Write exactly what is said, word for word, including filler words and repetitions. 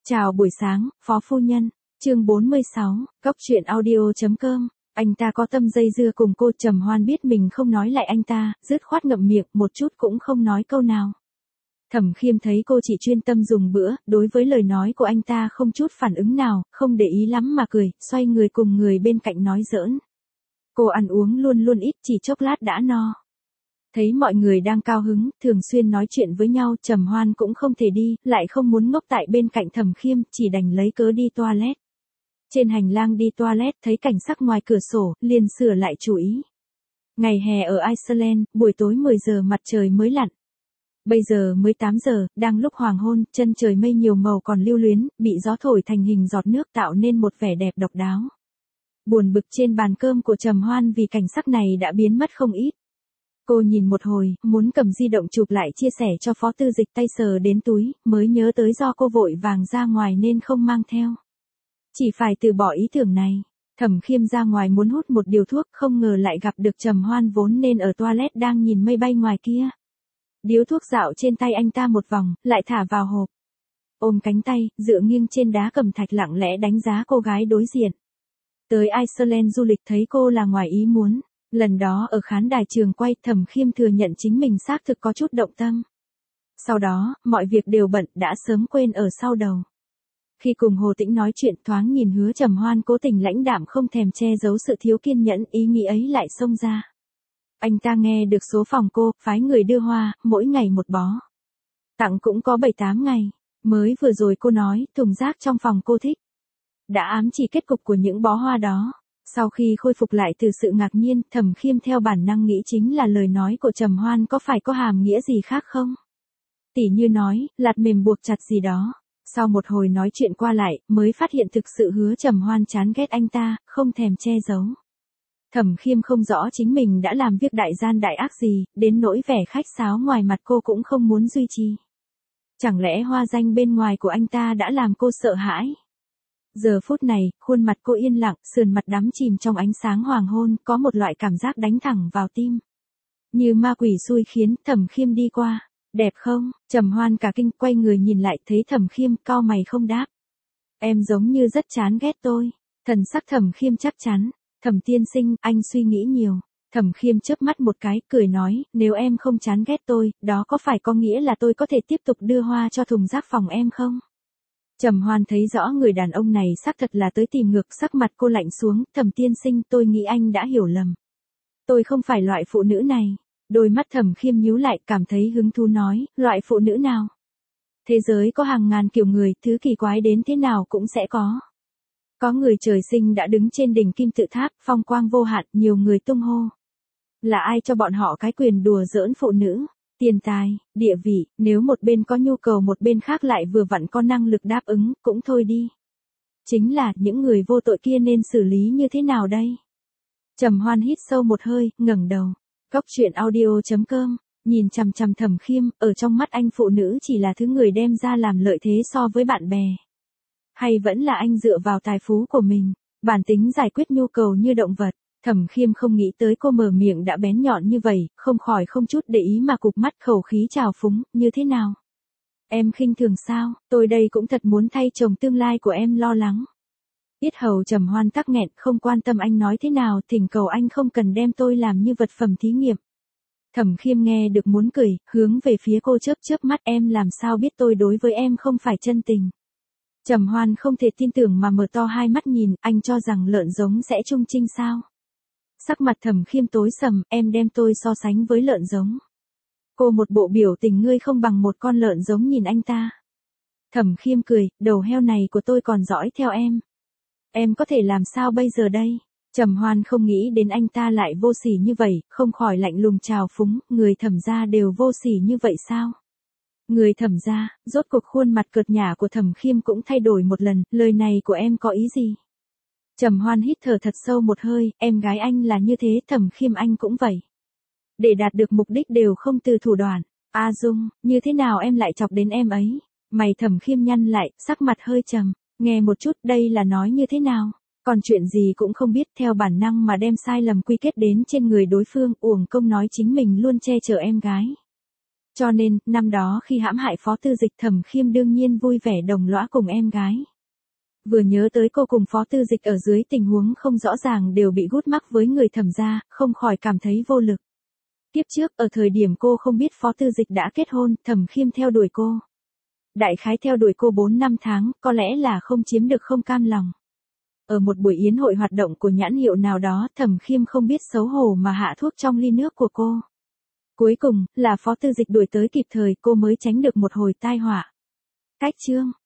Chào buổi sáng, phó phu nhân. Chương bốn mươi sáu, Cóc truyện audio.com. Anh ta có tâm dây dưa cùng cô. Trầm Hoan biết mình không nói lại anh ta, dứt khoát ngậm miệng, một chút cũng không nói câu nào. Thẩm Khiêm thấy cô chỉ chuyên tâm dùng bữa, đối với lời nói của anh ta không chút phản ứng nào, không để ý lắm mà cười, xoay người cùng người bên cạnh nói giỡn. Cô ăn uống luôn luôn ít, chỉ chốc lát đã no. Thấy mọi người đang cao hứng, thường xuyên nói chuyện với nhau, Trầm Hoan cũng không thể đi, lại không muốn ngốc tại bên cạnh Thẩm Khiêm, chỉ đành lấy cớ đi toilet. Trên hành lang đi toilet, thấy cảnh sắc ngoài cửa sổ, liền sửa lại chủ ý. Ngày hè ở Iceland, buổi tối mười giờ mặt trời mới lặn. Bây giờ mới tám giờ, đang lúc hoàng hôn, chân trời mây nhiều màu còn lưu luyến, bị gió thổi thành hình giọt nước tạo nên một vẻ đẹp độc đáo. Buồn bực trên bàn cơm của Trầm Hoan vì cảnh sắc này đã biến mất không ít. Cô nhìn một hồi, muốn cầm di động chụp lại chia sẻ cho Phó Tư Dịch, tay sờ đến túi, mới nhớ tới do cô vội vàng ra ngoài nên không mang theo. Chỉ phải từ bỏ ý tưởng này. Thẩm Khiêm ra ngoài muốn hút một điều thuốc, không ngờ lại gặp được Trầm Hoan vốn nên ở toilet đang nhìn mây bay ngoài kia. Điếu thuốc dạo trên tay anh ta một vòng, lại thả vào hộp. Ôm cánh tay, dựa nghiêng trên đá cẩm thạch lặng lẽ đánh giá cô gái đối diện. Tới Iceland du lịch thấy cô là ngoài ý muốn. Lần đó ở khán đài trường quay, Thẩm Khiêm thừa nhận chính mình xác thực có chút động tâm. Sau đó, mọi việc đều bận, đã sớm quên ở sau đầu. Khi cùng Hồ Tĩnh nói chuyện, thoáng nhìn Hứa Trầm Hoan cố tình lãnh đạm không thèm che giấu sự thiếu kiên nhẫn, ý nghĩ ấy lại xông ra. Anh ta nghe được số phòng cô, phái người đưa hoa, mỗi ngày một bó. Tặng cũng có bảy tám ngày. Mới vừa rồi cô nói, thùng rác trong phòng cô thích. Đã ám chỉ kết cục của những bó hoa đó. Sau khi khôi phục lại từ sự ngạc nhiên, Thẩm Khiêm theo bản năng nghĩ chính là lời nói của Trầm Hoan có phải có hàm nghĩa gì khác không? Tỉ như nói, lạt mềm buộc chặt gì đó. Sau một hồi nói chuyện qua lại, mới phát hiện thực sự Hứa Trầm Hoan chán ghét anh ta, không thèm che giấu. Thẩm Khiêm không rõ chính mình đã làm việc đại gian đại ác gì, đến nỗi vẻ khách sáo ngoài mặt cô cũng không muốn duy trì. Chẳng lẽ hoa danh bên ngoài của anh ta đã làm cô sợ hãi? Giờ phút này, khuôn mặt cô yên lặng, sườn mặt đắm chìm trong ánh sáng hoàng hôn, có một loại cảm giác đánh thẳng vào tim. Như ma quỷ xui khiến, Thẩm Khiêm đi qua. Đẹp không? Trầm Hoan cả kinh, quay người nhìn lại, thấy Thẩm Khiêm, cau mày không đáp. Em giống như rất chán ghét tôi. Thần sắc Thẩm Khiêm chắc chắn. Thẩm tiên sinh, anh suy nghĩ nhiều. Thẩm Khiêm chớp mắt một cái, cười nói, nếu em không chán ghét tôi, đó có phải có nghĩa là tôi có thể tiếp tục đưa hoa cho thùng rác phòng em không? Trầm Hoan thấy rõ người đàn ông này xác thật là tới tìm ngược, sắc mặt cô lạnh xuống, Thẩm tiên sinh, tôi nghĩ anh đã hiểu lầm. Tôi không phải loại phụ nữ này. Đôi mắt Thẩm Khiêm nhíu lại, cảm thấy hứng thú nói, loại phụ nữ nào? Thế giới có hàng ngàn kiểu người, thứ kỳ quái đến thế nào cũng sẽ có. Có người trời sinh đã đứng trên đỉnh kim tự tháp, phong quang vô hạn, nhiều người tung hô. Là ai cho bọn họ cái quyền đùa giỡn phụ nữ? Tiền tài, địa vị, nếu một bên có nhu cầu một bên khác lại vừa vặn có năng lực đáp ứng, cũng thôi đi. Chính là, những người vô tội kia nên xử lý như thế nào đây? Trầm Hoan hít sâu một hơi, ngẩng đầu. Cóc truyện audio.com, nhìn chằm chằm Thẩm Khiêm, ở trong mắt anh phụ nữ chỉ là thứ người đem ra làm lợi thế so với bạn bè. Hay vẫn là anh dựa vào tài phú của mình, bản tính giải quyết nhu cầu như động vật? Thẩm Khiêm không nghĩ tới cô mở miệng đã bén nhọn như vậy, không khỏi không chút để ý mà cụp mắt, khẩu khí trào phúng, như thế nào? Em khinh thường sao? Tôi đây cũng thật muốn thay chồng tương lai của em lo lắng. Yết hầu Trầm Hoan tắc nghẹn, không quan tâm anh nói thế nào, thỉnh cầu anh không cần đem tôi làm như vật phẩm thí nghiệm. Thẩm Khiêm nghe được muốn cười, hướng về phía cô chớp chớp mắt, em làm sao biết tôi đối với em không phải chân tình? Trầm Hoan không thể tin tưởng mà mở to hai mắt nhìn, anh cho rằng lợn giống sẽ trung trinh sao? Sắc mặt Thẩm Khiêm tối sầm, em đem tôi so sánh với lợn giống. Cô một bộ biểu tình ngươi không bằng một con lợn giống nhìn anh ta. Thẩm Khiêm cười, đầu heo này của tôi còn dõi theo em. Em có thể làm sao bây giờ đây? Trầm Hoan không nghĩ đến anh ta lại vô sỉ như vậy, không khỏi lạnh lùng trào phúng, người Thẩm gia đều vô sỉ như vậy sao? Người Thẩm gia, rốt cuộc khuôn mặt cợt nhả của Thẩm Khiêm cũng thay đổi một lần, lời này của em có ý gì? Trầm Hoan hít thở thật sâu một hơi, em gái anh là như thế, Thẩm Khiêm anh cũng vậy. Để đạt được mục đích đều không từ thủ đoạn. A Dung, như thế nào em lại chọc đến em ấy? Mày Thẩm Khiêm nhăn lại, sắc mặt hơi trầm, nghe một chút, đây là nói như thế nào? Còn chuyện gì cũng không biết, theo bản năng mà đem sai lầm quy kết đến trên người đối phương, uổng công nói chính mình luôn che chở em gái. Cho nên, năm đó khi hãm hại Phó Tư Dịch Thẩm Khiêm đương nhiên vui vẻ đồng lõa cùng em gái. Vừa nhớ tới cô cùng Phó Tư Dịch ở dưới tình huống không rõ ràng đều bị gút mắc với người Thẩm gia, không khỏi cảm thấy vô lực. Tiếp trước, ở thời điểm cô không biết Phó Tư Dịch đã kết hôn, Thẩm Khiêm theo đuổi cô. Đại khái theo đuổi cô bốn năm tháng, có lẽ là không chiếm được không cam lòng. Ở một buổi yến hội hoạt động của nhãn hiệu nào đó, Thẩm Khiêm không biết xấu hổ mà hạ thuốc trong ly nước của cô. Cuối cùng, là Phó Tư Dịch đuổi tới kịp thời cô mới tránh được một hồi tai họa. Cách chương